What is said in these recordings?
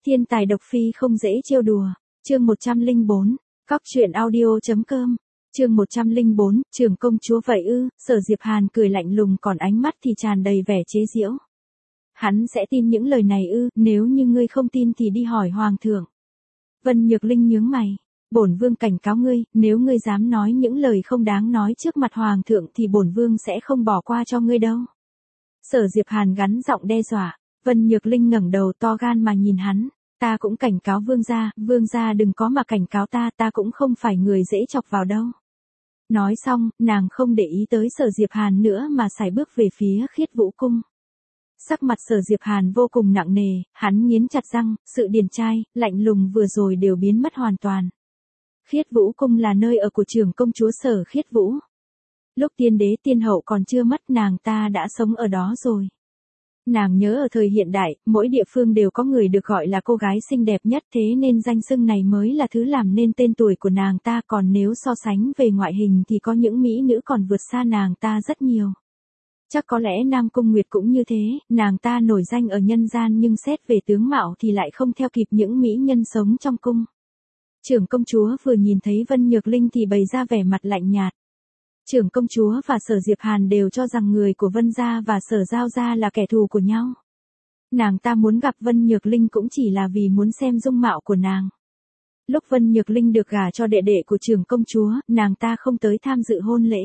Thiên tài độc phi không dễ trêu đùa. Chương 104. Cóc truyện audio.com. Chương 104, trưởng công chúa vậy ư? Sở Diệp Hàn cười lạnh lùng, còn ánh mắt thì tràn đầy vẻ chế giễu. Hắn sẽ tin những lời này ư? Nếu như ngươi không tin thì đi hỏi hoàng thượng. Vân Nhược Linh nhướng mày. Bổn vương cảnh cáo ngươi, nếu ngươi dám nói những lời không đáng nói trước mặt hoàng thượng thì bổn vương sẽ không bỏ qua cho ngươi đâu. Sở Diệp Hàn gắn giọng đe dọa. Vân Nhược Linh ngẩng đầu to gan mà nhìn hắn. Ta cũng cảnh cáo vương gia đừng có mà cảnh cáo ta, ta cũng không phải người dễ chọc vào đâu. Nói xong, nàng không để ý tới Sở Diệp Hàn nữa mà sải bước về phía Khiết Vũ Cung. Sắc mặt Sở Diệp Hàn vô cùng nặng nề, hắn nghiến chặt răng, sự điềm trai, lạnh lùng vừa rồi đều biến mất hoàn toàn. Khiết Vũ Cung là nơi ở của trưởng công chúa Sở Khiết Vũ. Lúc tiên đế tiên hậu còn chưa mất, nàng ta đã sống ở đó rồi. Nàng nhớ ở thời hiện đại, mỗi địa phương đều có người được gọi là cô gái xinh đẹp nhất, thế nên danh xưng này mới là thứ làm nên tên tuổi của nàng ta, còn nếu so sánh về ngoại hình thì có những mỹ nữ còn vượt xa nàng ta rất nhiều. Chắc có lẽ Nam Cung Nguyệt cũng như thế, nàng ta nổi danh ở nhân gian nhưng xét về tướng mạo thì lại không theo kịp những mỹ nhân sống trong cung. Trưởng công chúa vừa nhìn thấy Vân Nhược Linh thì bày ra vẻ mặt lạnh nhạt. Trưởng công chúa và Sở Diệp Hàn đều cho rằng người của Vân gia và Sở Giao gia là kẻ thù của nhau. Nàng ta muốn gặp Vân Nhược Linh cũng chỉ là vì muốn xem dung mạo của nàng. Lúc Vân Nhược Linh được gả cho đệ đệ của trưởng công chúa, nàng ta không tới tham dự hôn lễ.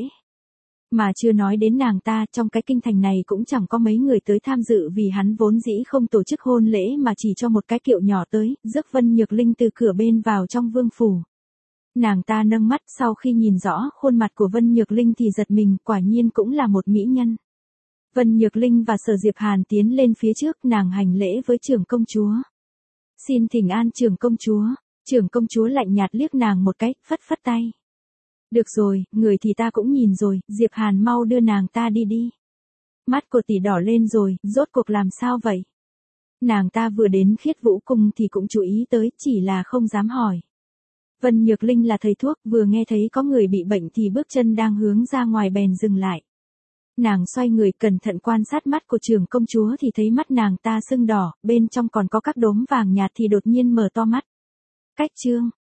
Mà chưa nói đến nàng ta, trong cái kinh thành này cũng chẳng có mấy người tới tham dự vì hắn vốn dĩ không tổ chức hôn lễ mà chỉ cho một cái kiệu nhỏ tới, rước Vân Nhược Linh từ cửa bên vào trong vương phủ. Nàng ta nâng mắt, sau khi nhìn rõ khuôn mặt của Vân Nhược Linh thì giật mình, quả nhiên cũng là một mỹ nhân. Vân Nhược Linh và Sở Diệp Hàn tiến lên phía trước, nàng hành lễ với trưởng công chúa. Xin thỉnh an trưởng công chúa. Trưởng công chúa lạnh nhạt liếc nàng một cái, phất phất tay. Được rồi, người thì ta cũng nhìn rồi, Diệp Hàn mau đưa nàng ta đi đi. Mắt của tỷ đỏ lên rồi, rốt cuộc làm sao vậy? Nàng ta vừa đến Khiết Vũ Cung thì cũng chú ý tới, chỉ là không dám hỏi. Vân Nhược Linh là thầy thuốc, vừa nghe thấy có người bị bệnh thì bước chân đang hướng ra ngoài bèn dừng lại. Nàng xoay người cẩn thận quan sát mắt của trưởng công chúa thì thấy mắt nàng ta sưng đỏ, bên trong còn có các đốm vàng nhạt thì đột nhiên mở to mắt. Cách chương,